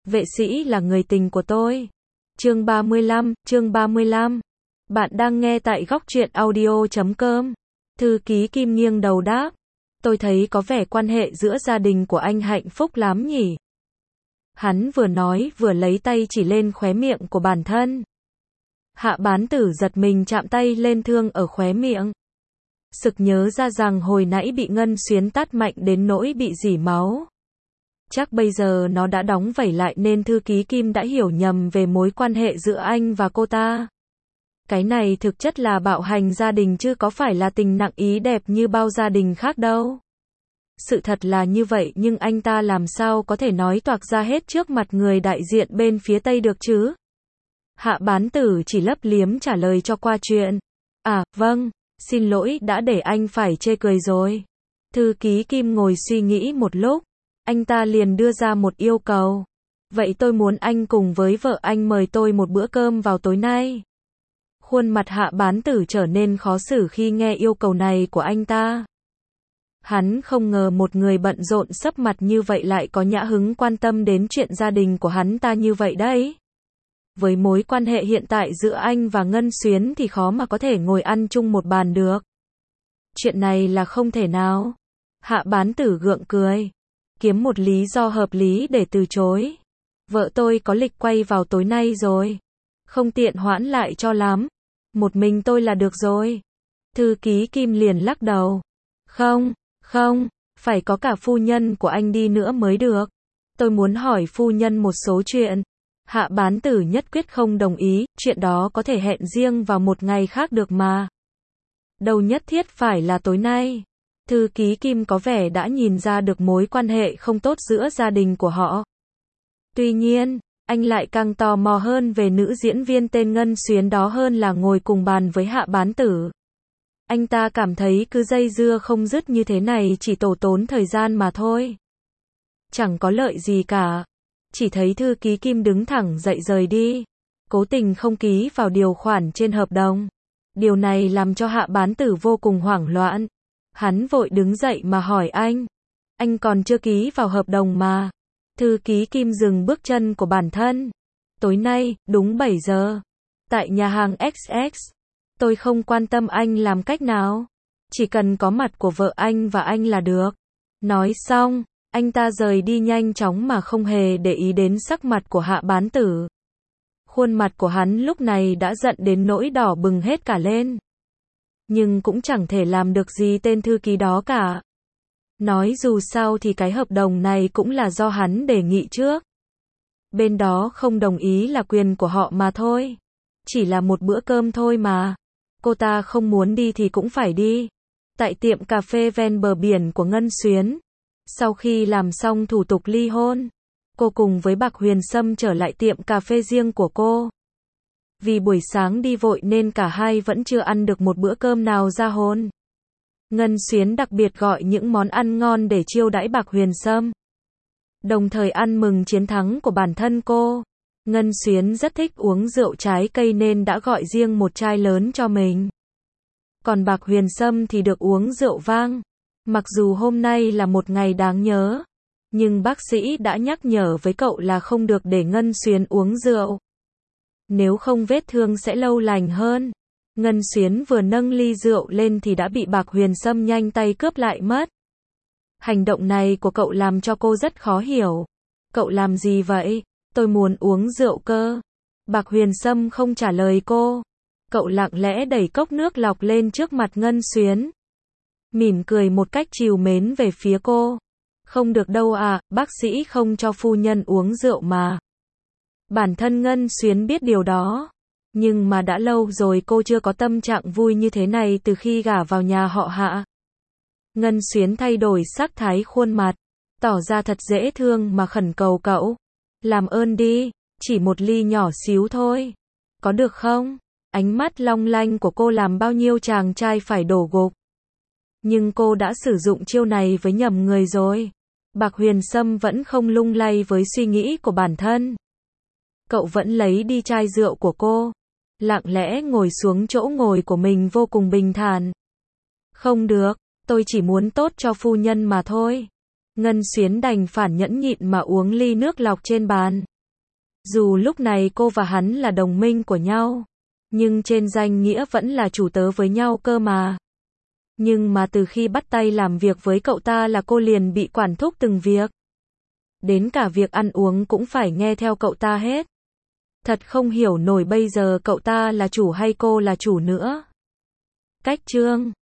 Vệ sĩ là người tình của tôi. Chương 35. Bạn đang nghe tại góc truyện audio.com. Thư ký Kim nghiêng đầu đáp. Tôi thấy có vẻ quan hệ giữa gia đình của anh hạnh phúc lắm nhỉ. Hắn vừa nói vừa lấy tay chỉ lên khóe miệng của bản thân. Hạ bán tử giật mình chạm tay lên thương ở khóe miệng. Sực nhớ ra rằng hồi nãy bị Ngân Xuyến tát mạnh đến nỗi bị rỉ máu. Chắc bây giờ nó đã đóng vảy lại nên thư ký Kim đã hiểu nhầm về mối quan hệ giữa anh và cô ta. Cái này thực chất là bạo hành gia đình chứ có phải là tình nặng ý đẹp như bao gia đình khác đâu. Sự thật là như vậy nhưng anh ta làm sao có thể nói toạc ra hết trước mặt người đại diện bên phía Tây được chứ? Hạ bán tử chỉ lấp liếm trả lời cho qua chuyện. À, vâng, xin lỗi đã để anh phải chê cười rồi. Thư ký Kim ngồi suy nghĩ một lúc. Anh ta liền đưa ra một yêu cầu. Vậy tôi muốn anh cùng với vợ anh mời tôi một bữa cơm vào tối nay. Khuôn mặt hạ bán tử trở nên khó xử khi nghe yêu cầu này của anh ta. Hắn không ngờ một người bận rộn sấp mặt như vậy lại có nhã hứng quan tâm đến chuyện gia đình của hắn ta như vậy đấy. Với mối quan hệ hiện tại giữa anh và Ngân Xuyến thì khó mà có thể ngồi ăn chung một bàn được. Chuyện này là không thể nào. Hạ bán tử gượng cười. Kiếm một lý do hợp lý để từ chối. Vợ tôi có lịch quay vào tối nay rồi. Không tiện hoãn lại cho lắm. Một mình tôi là được rồi. Thư ký Kim liền lắc đầu. Không, phải có cả phu nhân của anh đi nữa mới được. Tôi muốn hỏi phu nhân một số chuyện. Hạ bán tử nhất quyết không đồng ý, chuyện đó có thể hẹn riêng vào một ngày khác được mà. Đâu nhất thiết phải là tối nay. Thư ký Kim có vẻ đã nhìn ra được mối quan hệ không tốt giữa gia đình của họ. Tuy nhiên, anh lại càng tò mò hơn về nữ diễn viên tên Ngân Xuyến đó hơn là ngồi cùng bàn với hạ bán tử. Anh ta cảm thấy cứ dây dưa không dứt như thế này chỉ tổ tốn thời gian mà thôi. Chẳng có lợi gì cả. Chỉ thấy thư ký Kim đứng thẳng dậy rời đi. Cố tình không ký vào điều khoản trên hợp đồng. Điều này làm cho hạ bán tử vô cùng hoảng loạn. Hắn vội đứng dậy mà hỏi anh. Anh còn chưa ký vào hợp đồng mà. Thư ký Kim dừng bước chân của bản thân. Tối nay, đúng 7 giờ. Tại nhà hàng XX. Tôi không quan tâm anh làm cách nào. Chỉ cần có mặt của vợ anh và anh là được. Nói xong, anh ta rời đi nhanh chóng mà không hề để ý đến sắc mặt của hạ bán tử. Khuôn mặt của hắn lúc này đã giận đến nỗi đỏ bừng hết cả lên. Nhưng cũng chẳng thể làm được gì tên thư ký đó cả. Nói dù sao thì cái hợp đồng này cũng là do hắn đề nghị trước. Bên đó không đồng ý là quyền của họ mà thôi. Chỉ là một bữa cơm thôi mà. Cô ta không muốn đi thì cũng phải đi. Tại tiệm cà phê ven bờ biển của Ngân Xuyến. Sau khi làm xong thủ tục ly hôn, cô cùng với Bạc Huyền Sâm trở lại tiệm cà phê riêng của cô. Vì buổi sáng đi vội nên cả hai vẫn chưa ăn được một bữa cơm nào ra hôn. Ngân Xuyến đặc biệt gọi những món ăn ngon để chiêu đãi Bạc Huyền Sâm. Đồng thời ăn mừng chiến thắng của bản thân cô. Ngân Xuyến rất thích uống rượu trái cây nên đã gọi riêng một chai lớn cho mình. Còn Bạc Huyền Sâm thì được uống rượu vang. Mặc dù hôm nay là một ngày đáng nhớ, nhưng bác sĩ đã nhắc nhở với cậu là không được để Ngân Xuyến uống rượu. Nếu không vết thương sẽ lâu lành hơn. Ngân Xuyến vừa nâng ly rượu lên thì đã bị Bạc Huyền Sâm nhanh tay cướp lại mất. Hành động này của cậu làm cho cô rất khó hiểu. Cậu làm gì vậy? Tôi muốn uống rượu cơ. Bạc Huyền Sâm không trả lời cô. Cậu lặng lẽ đẩy cốc nước lọc lên trước mặt Ngân Xuyến. Mỉm cười một cách trìu mến về phía cô. Không được đâu à, bác sĩ không cho phu nhân uống rượu mà. Bản thân Ngân Xuyến biết điều đó. Nhưng mà đã lâu rồi cô chưa có tâm trạng vui như thế này từ khi gả vào nhà họ Hạ. Ngân Xuyến thay đổi sắc thái khuôn mặt. Tỏ ra thật dễ thương mà khẩn cầu cậu. Làm ơn đi, chỉ một ly nhỏ xíu thôi. Có được không? Ánh mắt long lanh của cô làm bao nhiêu chàng trai phải đổ gục. Nhưng cô đã sử dụng chiêu này với nhầm người rồi. Bạc Huyền Sâm vẫn không lung lay với suy nghĩ của bản thân. Cậu vẫn lấy đi chai rượu của cô. Lặng lẽ ngồi xuống chỗ ngồi của mình vô cùng bình thản. Không được, tôi chỉ muốn tốt cho phu nhân mà thôi. Ngân Xuyến đành phản nhẫn nhịn mà uống ly nước lọc trên bàn. Dù lúc này cô và hắn là đồng minh của nhau, nhưng trên danh nghĩa vẫn là chủ tớ với nhau cơ mà. Nhưng mà từ khi bắt tay làm việc với cậu ta là cô liền bị quản thúc từng việc. Đến cả việc ăn uống cũng phải nghe theo cậu ta hết. Thật không hiểu nổi bây giờ cậu ta là chủ hay cô là chủ nữa. Cách chương